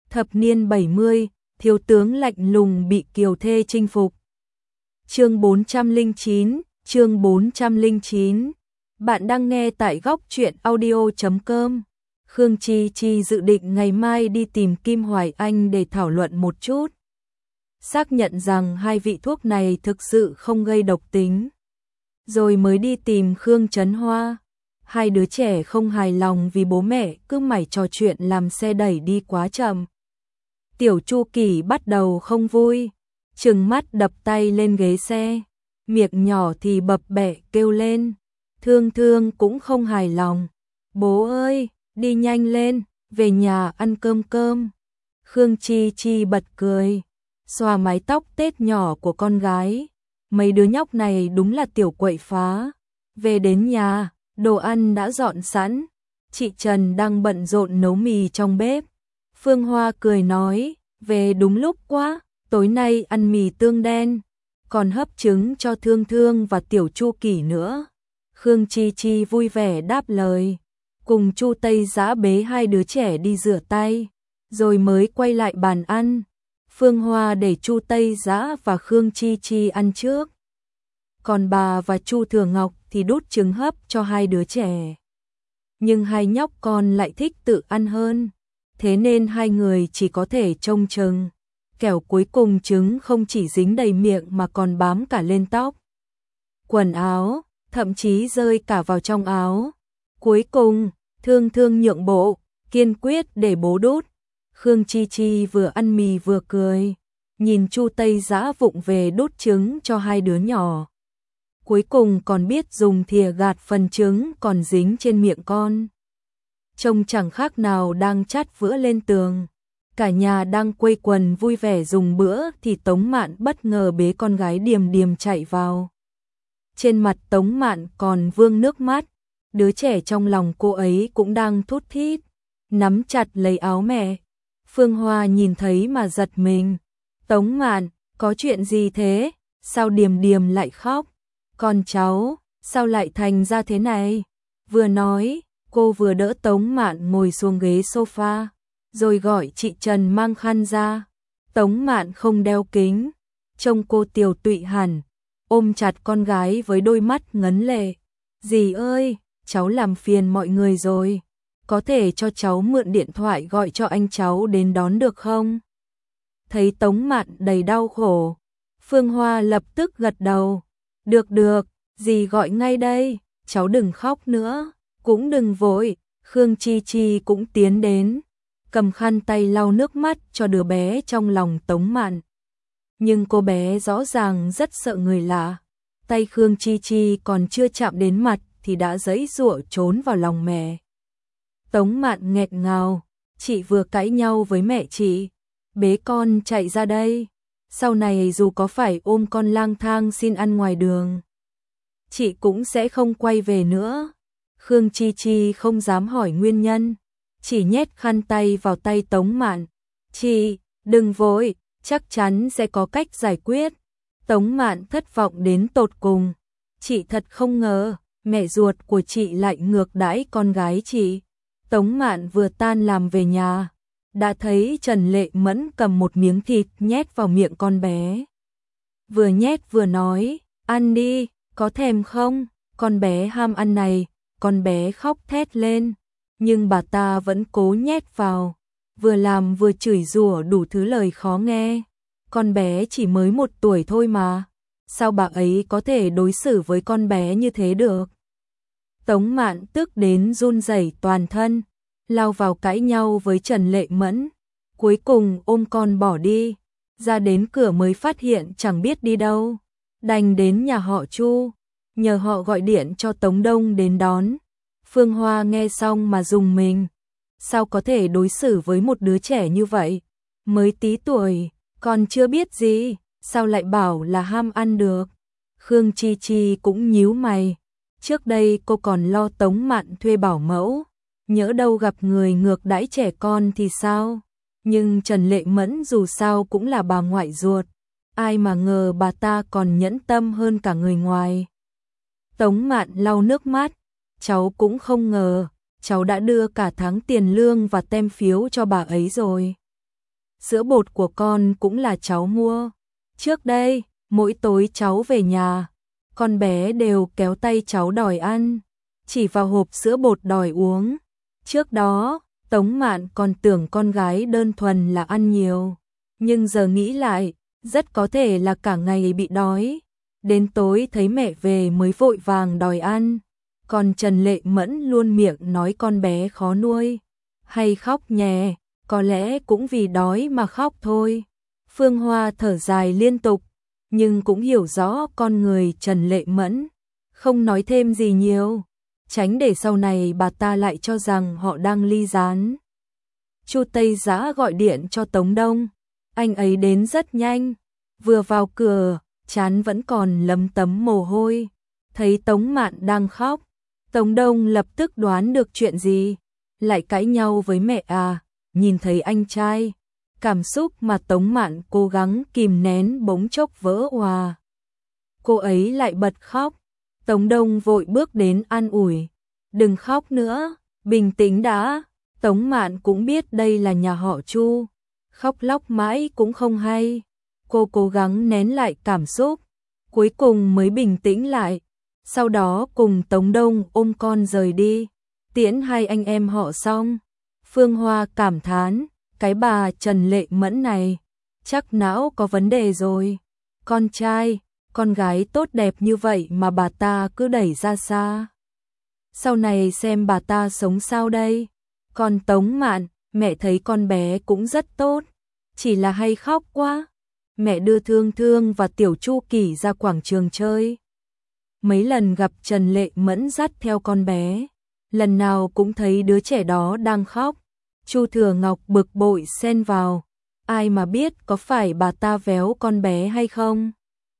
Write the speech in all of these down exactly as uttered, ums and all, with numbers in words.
Thập niên bảy mươi, thiếu tướng lạnh lùng bị kiều thê chinh phục. Chương bốn trăm lẻ chín, chương bốn trăm lẻ chín. Bạn đang nghe tại góc truyện audio chấm com. Khương Chi Chi dự định ngày mai đi tìm Kim Hoài Anh để thảo luận một chút. Xác nhận rằng hai vị thuốc này thực sự không gây độc tính. Rồi mới đi tìm Khương Trấn Hoa. Hai đứa trẻ không hài lòng vì bố mẹ cứ mải trò chuyện làm xe đẩy đi quá chậm. Tiểu Chu Kỳ bắt đầu không vui, trừng mắt đập tay lên ghế xe, miệng nhỏ thì bập bẹ kêu lên. Thương Thương cũng không hài lòng. Bố ơi, đi nhanh lên, về nhà ăn cơm cơm. Khương Chi Chi bật cười, xòa mái tóc tết nhỏ của con gái. Mấy đứa nhóc này đúng là tiểu quậy phá. Về đến nhà, đồ ăn đã dọn sẵn. Chị Trần đang bận rộn nấu mì trong bếp. Phương Hoa cười nói, về đúng lúc quá, tối nay ăn mì tương đen, còn hấp trứng cho Thương Thương và Tiểu Chu Kỳ nữa. Khương Chi Chi vui vẻ đáp lời, cùng Chu Tây Dã bế hai đứa trẻ đi rửa tay, rồi mới quay lại bàn ăn. Phương Hoa để Chu Tây Dã và Khương Chi Chi ăn trước, còn bà và Chu Thừa Ngọc thì đút trứng hấp cho hai đứa trẻ. Nhưng hai nhóc con lại thích tự ăn hơn, thế nên hai người chỉ có thể trông chừng. Kẻo cuối cùng trứng không chỉ dính đầy miệng mà còn bám cả lên tóc, quần áo, thậm chí rơi cả vào trong áo. Cuối cùng, Thương Thương nhượng bộ, kiên quyết để bố đút. Khương Chi Chi vừa ăn mì vừa cười, nhìn Chu Tây Dã vụng về đút trứng cho hai đứa nhỏ. Cuối cùng còn biết dùng thìa gạt phần trứng còn dính trên miệng con. Trông chẳng khác nào đang chát vữa lên tường. Cả nhà đang quây quần vui vẻ dùng bữa thì Tống Mạn bất ngờ bế con gái Điềm Điềm chạy vào. Trên mặt Tống Mạn còn vương nước mắt, đứa trẻ trong lòng cô ấy cũng đang thút thít, nắm chặt lấy áo mẹ. Phương Hoa nhìn thấy mà giật mình. Tống Mạn, có chuyện gì thế? Sao Điềm Điềm lại khóc? Con cháu, sao lại thành ra thế này? Vừa nói, cô vừa đỡ Tống Mạn ngồi xuống ghế sofa, rồi gọi chị Trần mang khăn ra. Tống Mạn không đeo kính, trông cô tiều tụy hẳn, ôm chặt con gái với đôi mắt ngấn lệ. Dì ơi, cháu làm phiền mọi người rồi, có thể cho cháu mượn điện thoại gọi cho anh cháu đến đón được không? Thấy Tống Mạn đầy đau khổ, Phương Hoa lập tức gật đầu. Được được, dì gọi ngay đây, cháu đừng khóc nữa, cũng đừng vội. Khương Chi Chi cũng tiến đến, cầm khăn tay lau nước mắt cho đứa bé trong lòng Tống Mạn. Nhưng cô bé rõ ràng rất sợ người lạ, tay Khương Chi Chi còn chưa chạm đến mặt thì đã giãy giụa trốn vào lòng mẹ. Tống Mạn nghẹn ngào, chị vừa cãi nhau với mẹ chị, bế con chạy ra đây, sau này dù có phải ôm con lang thang xin ăn ngoài đường, chị cũng sẽ không quay về nữa. Khương Chi Chi không dám hỏi nguyên nhân, chỉ nhét khăn tay vào tay Tống Mạn. Chị, đừng vội, chắc chắn sẽ có cách giải quyết. Tống Mạn thất vọng đến tột cùng. Chị thật không ngờ, mẹ ruột của chị lại ngược đãi con gái chị. Tống Mạn vừa tan làm về nhà, đã thấy Trần Lệ Mẫn cầm một miếng thịt nhét vào miệng con bé. Vừa nhét vừa nói, ăn đi, có thèm không? Con bé ham ăn này, con bé khóc thét lên. Nhưng bà ta vẫn cố nhét vào, vừa làm vừa chửi rủa đủ thứ lời khó nghe. Con bé chỉ mới một tuổi thôi mà, sao bà ấy có thể đối xử với con bé như thế được? Tống Mạn tức đến run rẩy toàn thân, lao vào cãi nhau với Trần Lệ Mẫn, cuối cùng ôm con bỏ đi. Ra đến cửa mới phát hiện chẳng biết đi đâu, đành đến nhà họ Chu, nhờ họ gọi điện cho Tống Đông đến đón. Phương Hoa nghe xong mà rùng mình, sao có thể đối xử với một đứa trẻ như vậy, mới tí tuổi, còn chưa biết gì, sao lại bảo là ham ăn được. Khương Chi Chi cũng nhíu mày, trước đây cô còn lo Tống Mạn thuê bảo mẫu, nhỡ đâu gặp người ngược đãi trẻ con thì sao. Nhưng Trần Lệ Mẫn dù sao cũng là bà ngoại ruột, ai mà ngờ bà ta còn nhẫn tâm hơn cả người ngoài. Tống Mạn lau nước mắt, cháu cũng không ngờ, cháu đã đưa cả tháng tiền lương và tem phiếu cho bà ấy rồi. sữa bột của con cũng là cháu mua. Trước đây, mỗi tối cháu về nhà, con bé đều kéo tay cháu đòi ăn, chỉ vào hộp sữa bột đòi uống. Trước đó, Tống Mạn còn tưởng con gái đơn thuần là ăn nhiều, nhưng giờ nghĩ lại, rất có thể là cả ngày bị đói. Đến tối thấy mẹ về mới vội vàng đòi ăn. Còn Trần Lệ Mẫn luôn miệng nói con bé khó nuôi, hay khóc nhè, có lẽ cũng vì đói mà khóc thôi. Phương Hoa thở dài liên tục, nhưng cũng hiểu rõ con người Trần Lệ Mẫn, không nói thêm gì nhiều, tránh để sau này bà ta lại cho rằng họ đang ly gián. Chu Tây Dã gọi điện cho Tống Đông, anh ấy đến rất nhanh, vừa vào cửa, trán vẫn còn lấm tấm mồ hôi, thấy Tống Mạn đang khóc, Tống Đông lập tức đoán được chuyện gì, lại cãi nhau với mẹ à, nhìn thấy anh trai, cảm xúc mà Tống Mạn cố gắng kìm nén bỗng chốc vỡ òa. Cô ấy lại bật khóc, Tống Đông vội bước đến an ủi, đừng khóc nữa, bình tĩnh đã. Tống Mạn cũng biết đây là nhà họ Chu, khóc lóc mãi cũng không hay. Cô cố gắng nén lại cảm xúc, cuối cùng mới bình tĩnh lại. Sau đó cùng Tống Đông ôm con rời đi, tiễn hai anh em họ xong. Phương Hoa cảm thán, cái bà Trần Lệ Mẫn này, chắc não có vấn đề rồi. Con trai, con gái tốt đẹp như vậy mà bà ta cứ đẩy ra xa. Sau này xem bà ta sống sao đây. Còn Tống Mạn, mẹ thấy con bé cũng rất tốt, chỉ là hay khóc quá. Mẹ đưa Thương Thương và Tiểu Chu Kỳ ra quảng trường chơi. Mấy lần gặp Trần Lệ Mẫn dắt theo con bé, lần nào cũng thấy đứa trẻ đó đang khóc. Chu Thừa Ngọc bực bội xen vào, ai mà biết có phải bà ta véo con bé hay không.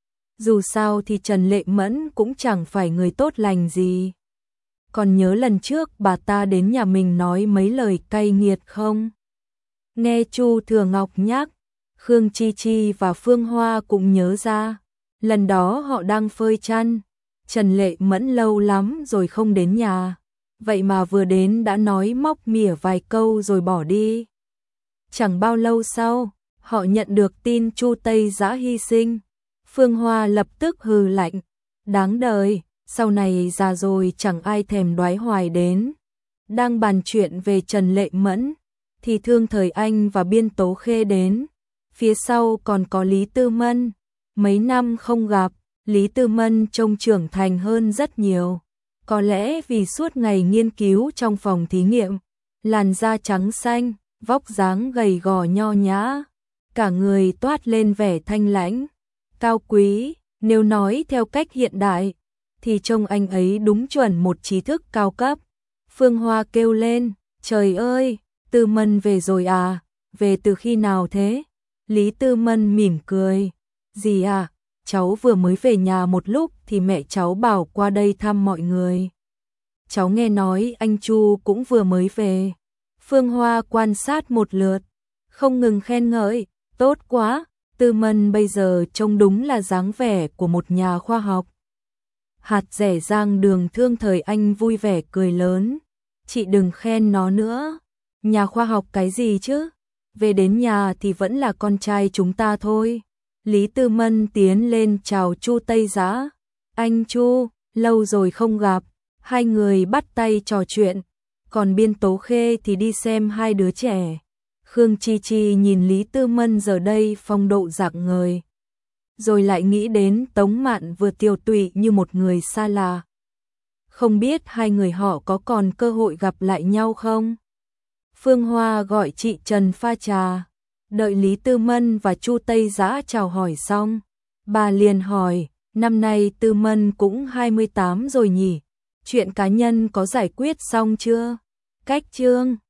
Dù sao thì Trần Lệ Mẫn cũng chẳng phải người tốt lành gì. Còn nhớ lần trước bà ta đến nhà mình nói mấy lời cay nghiệt không? Nghe Chu Thừa Ngọc nhắc, Khương Chi Chi và Phương Hoa cũng nhớ ra. Lần đó họ đang phơi chăn, Trần Lệ Mẫn lâu lắm rồi không đến nhà. Vậy mà vừa đến đã nói móc mỉa vài câu rồi bỏ đi. Chẳng bao lâu sau, họ nhận được tin Chu Tây Dã hy sinh. Phương Hoa lập tức hừ lạnh, đáng đời, sau này già rồi chẳng ai thèm đoái hoài đến. Đang bàn chuyện về Trần Lệ Mẫn, thì Thương Thời Anh và Biên Tố Khê đến. Phía sau còn có Lý Tư Mân. Mấy năm không gặp, Lý Tư Mân trông trưởng thành hơn rất nhiều. Có lẽ vì suốt ngày nghiên cứu trong phòng thí nghiệm, làn da trắng xanh, vóc dáng gầy gò nho nhã, cả người toát lên vẻ thanh lãnh, cao quý. Nếu nói theo cách hiện đại, thì trông anh ấy đúng chuẩn một trí thức cao cấp. Phương Hoa kêu lên, trời ơi, Tư Mân về rồi à, về từ khi nào thế? Lý Tư Mân mỉm cười, gì à, cháu vừa mới về nhà một lúc thì mẹ cháu bảo qua đây thăm mọi người. Cháu nghe nói anh Chu cũng vừa mới về. Phương Hoa quan sát một lượt, không ngừng khen ngợi, tốt quá, Tư Mân bây giờ trông đúng là dáng vẻ của một nhà khoa học. Hạt rẻ rang đường. Thương Thời Anh vui vẻ cười lớn, chị đừng khen nó nữa, nhà khoa học cái gì chứ, về đến nhà thì vẫn là con trai chúng ta thôi. Lý Tư Mân tiến lên chào Chu Tây Dã, anh Chu, lâu rồi không gặp. Hai người bắt tay trò chuyện, còn Biên Tố Khê thì đi xem hai đứa trẻ. Khương Chi Chi nhìn Lý Tư Mân giờ đây phong độ rạng ngời, rồi lại nghĩ đến Tống Mạn vừa tiều tụy như một người xa lạ. Không biết hai người họ có còn cơ hội gặp lại nhau không? Phương Hoa gọi chị Trần pha trà, đợi Lý Tư Mân và Chu Tây Dã chào hỏi xong, bà liền hỏi, năm nay Tư Mân cũng hai mươi tám rồi nhỉ? Chuyện cá nhân có giải quyết xong chưa? Cách chương